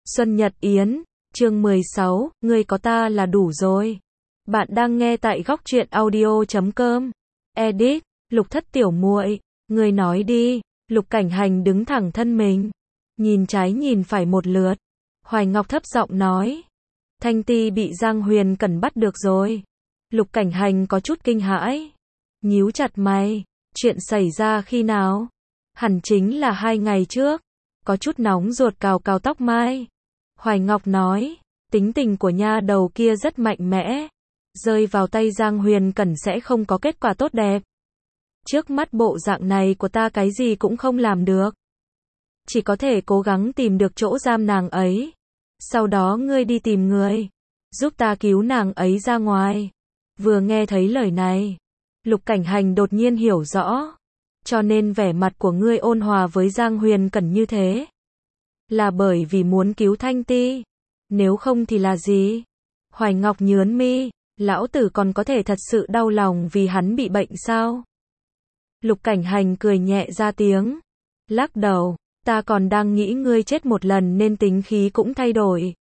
Xuân Nhật Yến, chương 16, ngươi có ta là đủ rồi. Bạn đang nghe tại góc truyện audio.com. Edit, Lục Thất tiểu muội, ngươi nói đi. Lục Cảnh Hành đứng thẳng thân mình, nhìn trái nhìn phải một lượt. Hoài Ngọc thấp giọng nói, Thanh Ti bị Giang Huyền Cẩn bắt được rồi. Lục Cảnh Hành có chút kinh hãi, nhíu chặt mày, chuyện xảy ra khi nào? Hẳn chính là 2 ngày trước. Có chút nóng ruột cào cào tóc mai. Hoài Ngọc nói, tính tình của nha đầu kia rất mạnh mẽ, rơi vào tay Giang Huyền Cẩn sẽ không có kết quả tốt đẹp. Trước mắt bộ dạng này của ta cái gì cũng không làm được, chỉ có thể cố gắng tìm được chỗ giam nàng ấy. Sau đó ngươi đi tìm người, giúp ta cứu nàng ấy ra ngoài. Vừa nghe thấy lời này, Lục Cảnh Hành đột nhiên hiểu rõ. Cho nên vẻ mặt của ngươi ôn hòa với Giang Huyền Cẩn như thế, là bởi vì muốn cứu Thanh Ti, nếu không thì là gì? Hoài Ngọc nhớn mi, lão tử còn có thể thật sự đau lòng vì hắn bị bệnh sao? Lục Cảnh Hành cười nhẹ ra tiếng, lắc đầu, ta còn đang nghĩ ngươi chết một lần nên tính khí cũng thay đổi.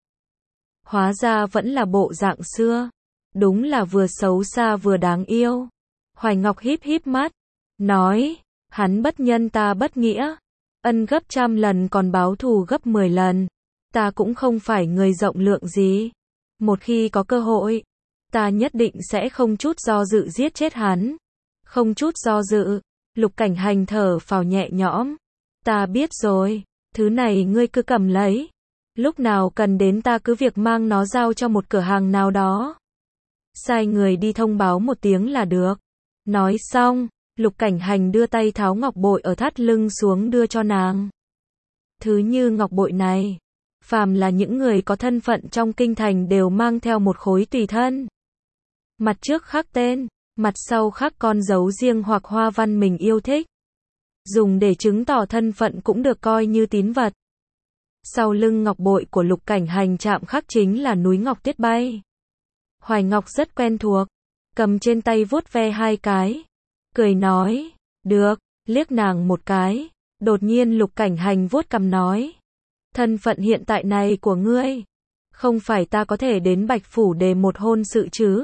Hóa ra vẫn là bộ dạng xưa, đúng là vừa xấu xa vừa đáng yêu. Hoài Ngọc híp híp mắt, nói, hắn bất nhân ta bất nghĩa, ân gấp 100 lần còn báo thù gấp 10 lần. Ta cũng không phải người rộng lượng gì. Một khi có cơ hội, ta nhất định sẽ không chút do dự giết chết hắn. Không chút do dự. Lục Cảnh Hành thở phào nhẹ nhõm. Ta biết rồi, thứ này ngươi cứ cầm lấy. Lúc nào cần đến ta cứ việc mang nó giao cho một cửa hàng nào đó. Sai người đi thông báo một tiếng là được. Nói xong, Lục Cảnh Hành đưa tay tháo ngọc bội ở thắt lưng xuống đưa cho nàng. Thứ như ngọc bội này, phàm là những người có thân phận trong kinh thành đều mang theo một khối tùy thân. Mặt trước khắc tên, mặt sau khắc con dấu riêng hoặc hoa văn mình yêu thích. Dùng để chứng tỏ thân phận cũng được coi như tín vật. Sau lưng ngọc bội của Lục Cảnh Hành chạm khắc chính là núi ngọc tuyết bay. Hoài Ngọc rất quen thuộc, cầm trên tay vuốt ve 2 cái. Cười nói, được, liếc nàng một cái. Đột nhiên Lục Cảnh Hành vuốt cằm nói, thân phận hiện tại này của ngươi, không phải ta có thể đến Bạch Phủ để một hôn sự chứ?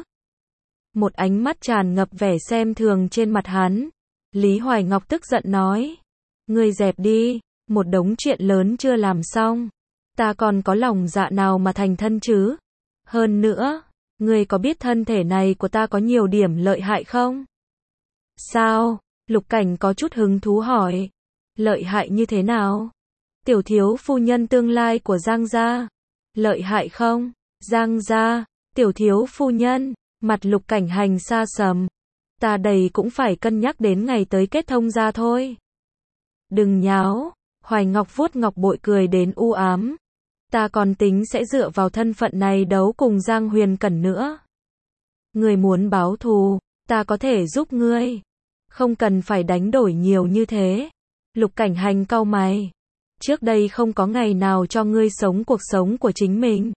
Một ánh mắt tràn ngập vẻ xem thường trên mặt hắn. Lý Hoài Ngọc tức giận nói, ngươi dẹp đi, một đống chuyện lớn chưa làm xong, ta còn có lòng dạ nào mà thành thân chứ? Hơn nữa, ngươi có biết thân thể này của ta có nhiều điểm lợi hại không? Sao? Lục Cảnh có chút hứng thú hỏi. Lợi hại như thế nào? Tiểu thiếu phu nhân tương lai của Giang gia. Lợi hại không? Giang gia, tiểu thiếu phu nhân, mặt Lục Cảnh Hành xa sầm. Ta đầy cũng phải cân nhắc đến ngày tới kết thông gia thôi. Đừng nháo, Hoài Ngọc vuốt ngọc bội cười đến u ám. Ta còn tính sẽ dựa vào thân phận này đấu cùng Giang Huyền Cẩn nữa. Ngươi muốn báo thù, ta có thể giúp ngươi. Không cần phải đánh đổi nhiều như thế. Lục Cảnh Hành cau mày. Trước đây không có ngày nào cho ngươi sống cuộc sống của chính mình.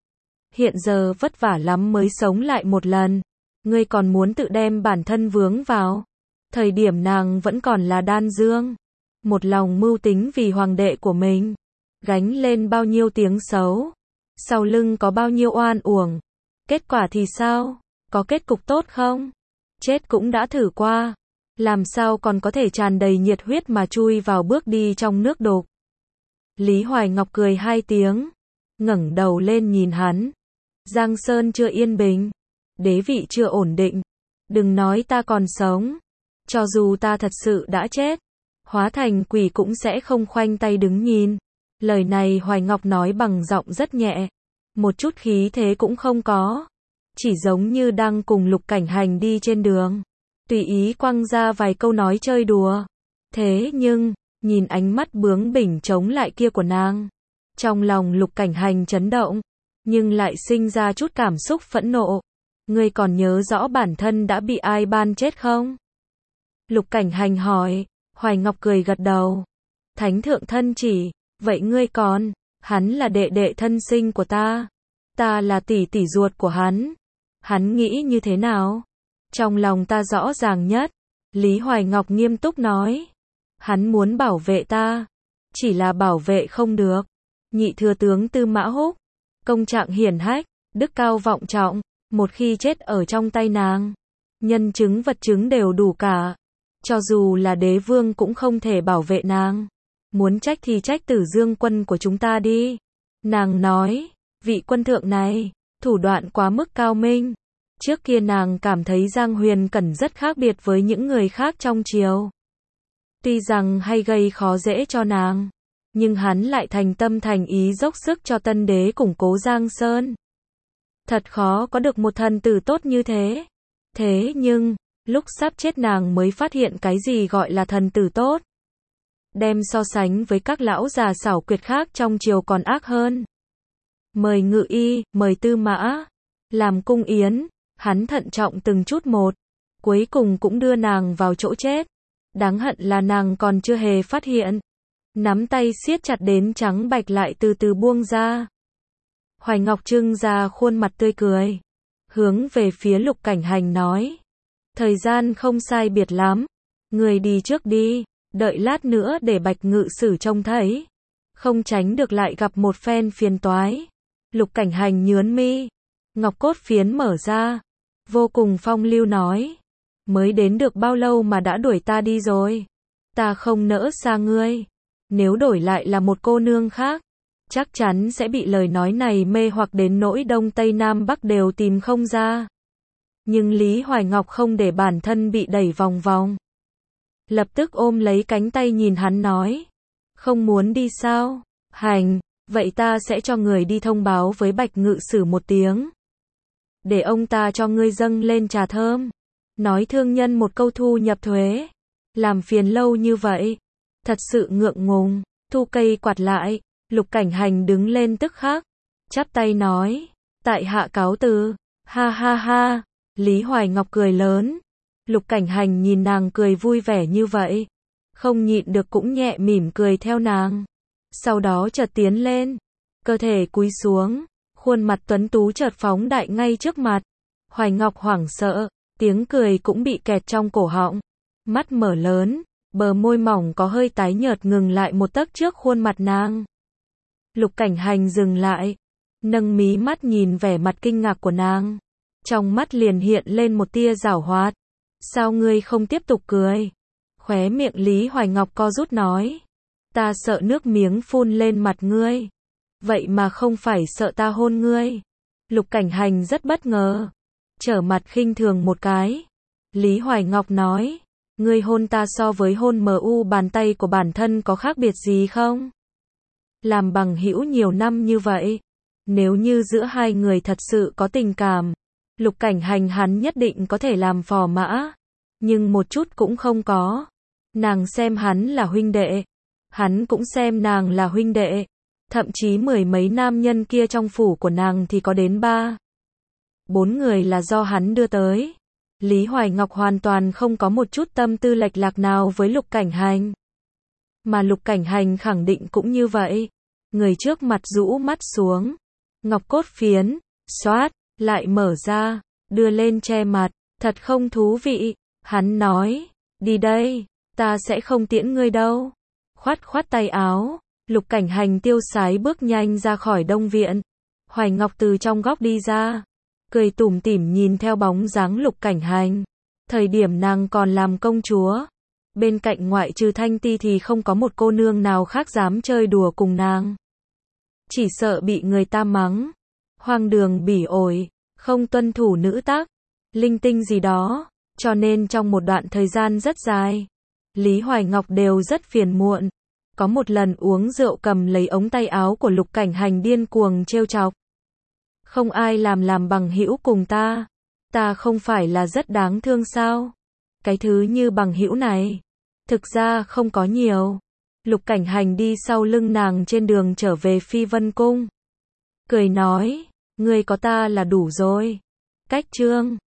Hiện giờ vất vả lắm mới sống lại một lần. Ngươi còn muốn tự đem bản thân vướng vào. Thời điểm nàng vẫn còn là đan dương. Một lòng mưu tính vì hoàng đệ của mình. Gánh lên bao nhiêu tiếng xấu. Sau lưng có bao nhiêu oan uổng. Kết quả thì sao? Có kết cục tốt không? Chết cũng đã thử qua. Làm sao còn có thể tràn đầy nhiệt huyết mà chui vào bước đi trong nước đục. Lý Hoài Ngọc cười 2 tiếng, ngẩng đầu lên nhìn hắn. Giang Sơn chưa yên bình, đế vị chưa ổn định. Đừng nói ta còn sống, cho dù ta thật sự đã chết, hóa thành quỷ cũng sẽ không khoanh tay đứng nhìn. Lời này Hoài Ngọc nói bằng giọng rất nhẹ, một chút khí thế cũng không có, chỉ giống như đang cùng Lục Cảnh Hành đi trên đường, tùy ý quăng ra vài câu nói chơi đùa. Thế nhưng, nhìn ánh mắt bướng bỉnh chống lại kia của nàng, trong lòng Lục Cảnh Hành chấn động, nhưng lại sinh ra chút cảm xúc phẫn nộ. Ngươi còn nhớ rõ bản thân đã bị ai ban chết không? Lục Cảnh Hành hỏi. Hoài Ngọc cười gật đầu. Thánh thượng thân chỉ, vậy ngươi còn? Hắn là đệ đệ thân sinh của ta. Ta là tỷ tỷ ruột của hắn. Hắn nghĩ như thế nào? Trong lòng ta rõ ràng nhất. Lý Hoài Ngọc nghiêm túc nói. Hắn muốn bảo vệ ta. Chỉ là bảo vệ không được. nhị thừa tướng Tư Mã Húc, công trạng hiển hách, đức cao vọng trọng, một khi chết ở trong tay nàng, nhân chứng vật chứng đều đủ cả. Cho dù là đế vương cũng không thể bảo vệ nàng. Muốn trách thì trách Tử Dương quân của chúng ta đi. Nàng nói, vị quân thượng này, thủ đoạn quá mức cao minh. Trước kia nàng cảm thấy Giang Huyền Cẩn rất khác biệt với những người khác trong triều. Tuy rằng hay gây khó dễ cho nàng, nhưng hắn lại thành tâm thành ý dốc sức cho tân đế củng cố Giang Sơn. Thật khó có được một thần tử tốt như thế. Thế nhưng, lúc sắp chết nàng mới phát hiện cái gì gọi là thần tử tốt. Đem so sánh với các lão già xảo quyệt khác trong triều còn ác hơn. Mời Ngự Y, mời Tư Mã, làm cung yến, hắn thận trọng từng chút một, cuối cùng cũng đưa nàng vào chỗ chết. Đáng hận là nàng còn chưa hề phát hiện. Nắm tay siết chặt đến trắng bạch lại từ từ buông ra. Hoài Ngọc trưng ra khuôn mặt tươi cười, hướng về phía Lục Cảnh Hành nói, thời gian không sai biệt lắm, người đi trước đi, đợi lát nữa để Bạch Ngự Sử trông thấy, không tránh được lại gặp một phen phiền toái. Lục Cảnh Hành nhướng mi, ngọc cốt phiến mở ra, vô cùng phong lưu nói, mới đến được bao lâu mà đã đuổi ta đi rồi, ta không nỡ xa ngươi, nếu đổi lại là một cô nương khác, chắc chắn sẽ bị lời nói này mê hoặc đến nỗi Đông Tây Nam Bắc đều tìm không ra. Nhưng Lý Hoài Ngọc không để bản thân bị đẩy vòng vòng. Lập tức ôm lấy cánh tay nhìn hắn nói, không muốn đi sao? Hành, vậy ta sẽ cho người đi thông báo với Bạch Ngự Sử một tiếng. Để ông ta cho ngươi dâng lên trà thơm. Nói thương nhân một câu thu nhập thuế. Làm phiền lâu như vậy. Thật sự ngượng ngùng, thu cây quạt lại. Lục Cảnh Hành đứng lên tức khắc, chắp tay nói, tại hạ cáo từ, ha ha ha. Lý Hoài Ngọc cười lớn, Lục Cảnh Hành nhìn nàng cười vui vẻ như vậy, không nhịn được cũng nhẹ mỉm cười theo nàng. Sau đó chợt tiến lên, cơ thể cúi xuống, khuôn mặt tuấn tú chợt phóng đại ngay trước mặt. Hoài Ngọc hoảng sợ, tiếng cười cũng bị kẹt trong cổ họng, mắt mở lớn, bờ môi mỏng có hơi tái nhợt ngừng lại một tấc trước khuôn mặt nàng. Lục Cảnh Hành dừng lại, nâng mí mắt nhìn vẻ mặt kinh ngạc của nàng, trong mắt liền hiện lên một tia giảo hoạt. Sao ngươi không tiếp tục cười? Khóe miệng Lý Hoài Ngọc co rút nói, ta sợ nước miếng phun lên mặt ngươi, vậy mà không phải sợ ta hôn ngươi. Lục Cảnh Hành rất bất ngờ, trở mặt khinh thường một cái. Lý Hoài Ngọc nói, ngươi hôn ta so với hôn mu bàn tay của bản thân có khác biệt gì không? Làm bằng hữu nhiều năm như vậy, nếu như giữa hai người thật sự có tình cảm, Lục Cảnh Hành hắn nhất định có thể làm phò mã, nhưng một chút cũng không có. Nàng xem hắn là huynh đệ, hắn cũng xem nàng là huynh đệ, thậm chí mười mấy nam nhân kia trong phủ của nàng thì có đến 3-4 người là do hắn đưa tới. Lý Hoài Ngọc hoàn toàn không có một chút tâm tư lệch lạc nào với Lục Cảnh Hành. Mà Lục Cảnh Hành khẳng định cũng như vậy. Người trước mặt rũ mắt xuống, ngọc cốt phiến, xoát, lại mở ra, đưa lên che mặt, thật không thú vị. Hắn nói, đi đây, ta sẽ không tiễn ngươi đâu. Khoát khoát tay áo, Lục Cảnh Hành tiêu sái bước nhanh ra khỏi Đông Viện. Hoài Ngọc từ trong góc đi ra, cười tủm tỉm nhìn theo bóng dáng Lục Cảnh Hành. Thời điểm nàng còn làm công chúa, bên cạnh ngoại trừ Thanh Ti thì không có một cô nương nào khác dám chơi đùa cùng nàng. Chỉ sợ bị người ta mắng, hoang đường bỉ ổi, không tuân thủ nữ tắc, linh tinh gì đó. Cho nên trong một đoạn thời gian rất dài, Lý Hoài Ngọc đều rất phiền muộn. Có một lần uống rượu cầm lấy ống tay áo của Lục Cảnh Hành điên cuồng trêu chọc. Không ai làm bằng hữu cùng ta. Ta không phải là rất đáng thương sao? Cái thứ như bằng hữu này, thực ra không có nhiều. Lục Cảnh Hành đi sau lưng nàng trên đường trở về Phi Vân Cung. Cười nói, ngươi có ta là đủ rồi. Cách chương